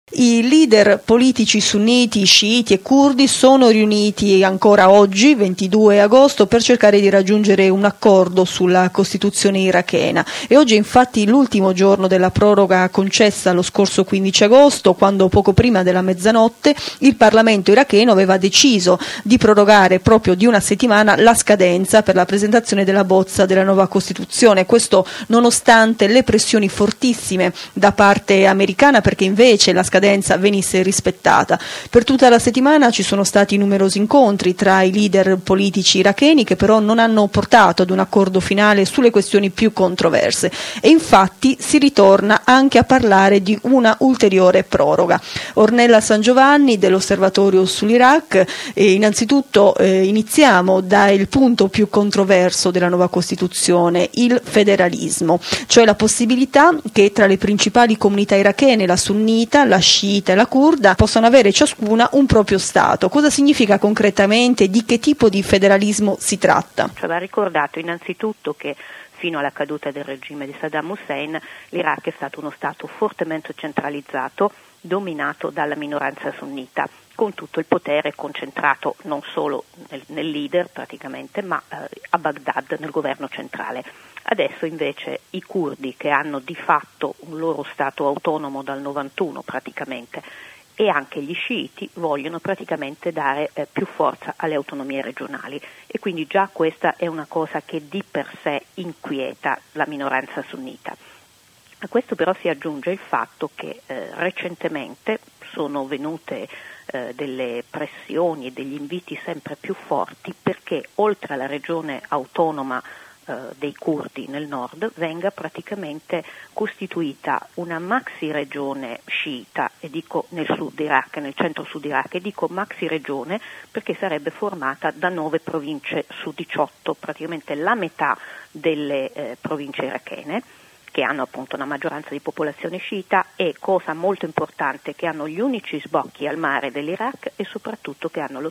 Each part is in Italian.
I leader politici sunniti, sciiti e curdi sono riuniti ancora oggi, 22 agosto, per cercare di raggiungere un accordo sulla Costituzione irachena. E oggi è infatti l'ultimo giorno della proroga concessa lo scorso 15 agosto, quando poco prima della mezzanotte il Parlamento iracheno aveva deciso di prorogare proprio di una settimana la scadenza per la presentazione della bozza della nuova Costituzione. Questo nonostante le pressioni fortissime da parte americana, perché invece la scadenza venisse rispettata. Per tutta la settimana ci sono stati numerosi incontri tra i leader politici iracheni che però non hanno portato ad un accordo finale sulle questioni più controverse e infatti si ritorna anche a parlare di una ulteriore proroga. Ornella Sangiovanni dell'Osservatorio sull'Iraq, innanzitutto iniziamo dal punto più controverso della nuova Costituzione, il federalismo, cioè la possibilità che tra le principali comunità irachene, la sunnita, la sciita e la curda, possano avere ciascuna un proprio Stato. Cosa significa concretamente? Di che tipo di federalismo si tratta? Va ricordato innanzitutto che fino alla caduta del regime di Saddam Hussein l'Iraq è stato uno Stato fortemente centralizzato, dominato dalla minoranza sunnita, con tutto il potere concentrato non solo nel leader praticamente, ma a Baghdad, nel governo centrale. Adesso invece i curdi, che hanno di fatto un loro Stato autonomo dal 91 praticamente, e anche gli sciiti vogliono praticamente dare più forza alle autonomie regionali e quindi già questa è una cosa che di per sé inquieta la minoranza sunnita. A questo però si aggiunge il fatto che recentemente sono venute delle pressioni e degli inviti sempre più forti perché oltre alla regione autonoma dei curdi nel nord venga praticamente costituita una maxi regione sciita, e dico nel sud Iraq, nel centro-sud Iraq, e dico maxi regione perché sarebbe formata da 9 province su 18, praticamente la metà delle province irachene, che hanno appunto una maggioranza di popolazione sciita e, cosa molto importante, che hanno gli unici sbocchi al mare dell'Iraq e soprattutto che hanno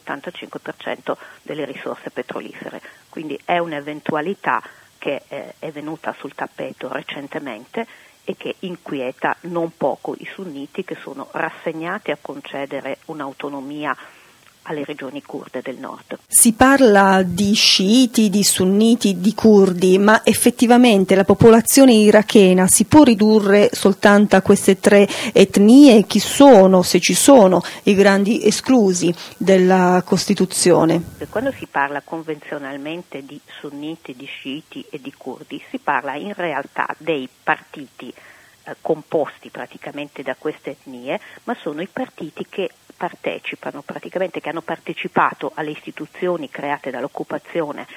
l'85% delle risorse petrolifere. Quindi è un'eventualità che è venuta sul tappeto recentemente e che inquieta non poco i sunniti, che sono rassegnati a concedere un'autonomia alle regioni curde del nord. Si parla di sciiti, di sunniti, di curdi, ma effettivamente la popolazione irachena si può ridurre soltanto a queste 3 etnie? Chi sono, se ci sono, i grandi esclusi della Costituzione? Quando si parla convenzionalmente di sunniti, di sciiti e di curdi, si parla in realtà dei partiti composti praticamente da queste etnie, ma sono i partiti che partecipano praticamente, che hanno partecipato alle istituzioni create dall'occupazione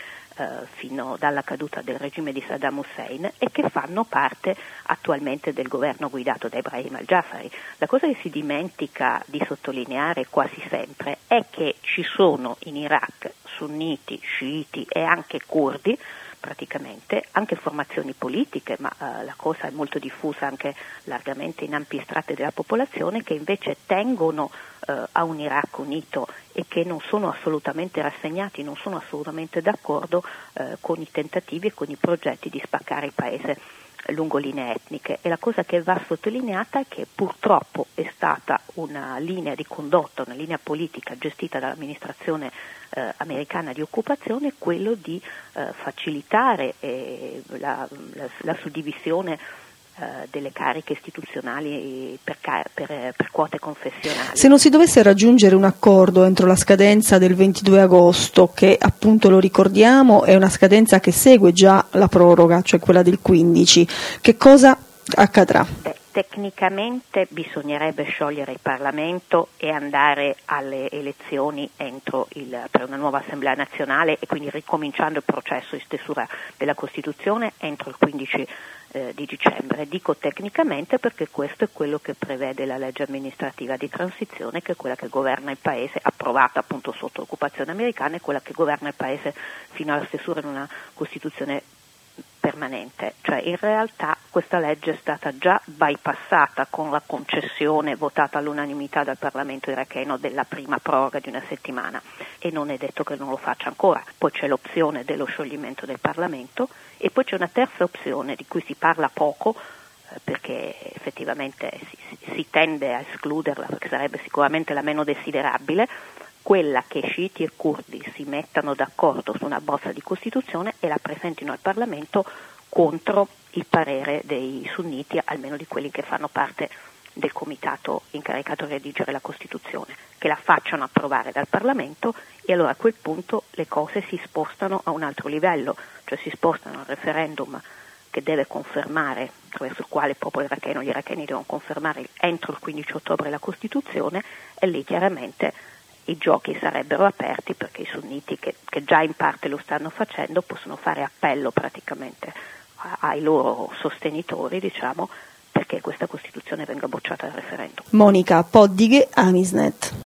fino dalla caduta del regime di Saddam Hussein e che fanno parte attualmente del governo guidato da Ebrahim al-Jafari. La cosa che si dimentica di sottolineare quasi sempre è che ci sono in Iraq sunniti, sciiti e anche curdi, praticamente anche formazioni politiche, ma la cosa è molto diffusa anche largamente in ampi strati della popolazione, che invece tengono a un Iraq unito e che non sono assolutamente rassegnati, non sono assolutamente d'accordo con i tentativi e con i progetti di spaccare il paese lungo linee etniche. E la cosa che va sottolineata è che purtroppo è stata una linea di condotta, una linea politica gestita dall'amministrazione americana di occupazione, quello di facilitare la suddivisione delle cariche istituzionali per quote confessionali. Se non si dovesse raggiungere un accordo entro la scadenza del 22 agosto, che appunto lo ricordiamo è una scadenza che segue già la proroga, cioè quella del 15, che cosa accadrà? Tecnicamente bisognerebbe sciogliere il Parlamento e andare alle elezioni per una nuova Assemblea nazionale e quindi ricominciando il processo di stesura della Costituzione entro il 15 di dicembre. Dico tecnicamente perché questo è quello che prevede la legge amministrativa di transizione, che è quella che governa il paese, approvata appunto sotto l'occupazione americana, e quella che governa il paese fino alla stesura di una Costituzione permanente. Cioè in realtà questa legge è stata già bypassata con la concessione votata all'unanimità dal Parlamento iracheno della prima proroga di una settimana, e non è detto che non lo faccia ancora. Poi c'è l'opzione dello scioglimento del Parlamento e poi c'è una terza opzione di cui si parla poco, perché effettivamente si tende a escluderla, perché sarebbe sicuramente la meno desiderabile, quella che sciiti e curdi si mettano d'accordo su una bozza di Costituzione e la presentino al Parlamento contro il parere dei sunniti, almeno di quelli che fanno parte del comitato incaricato di redigere la Costituzione, che la facciano approvare dal Parlamento, e allora a quel punto le cose si spostano a un altro livello, cioè si spostano al referendum che deve confermare, attraverso il quale il popolo iracheno, gli iracheni devono confermare entro il 15 ottobre la Costituzione, e lì chiaramente i giochi sarebbero aperti, perché i sunniti, che già in parte lo stanno facendo, possono fare appello praticamente ai loro sostenitori, diciamo, perché questa Costituzione venga bocciata al referendum. Monica Poddighe, Amisnet.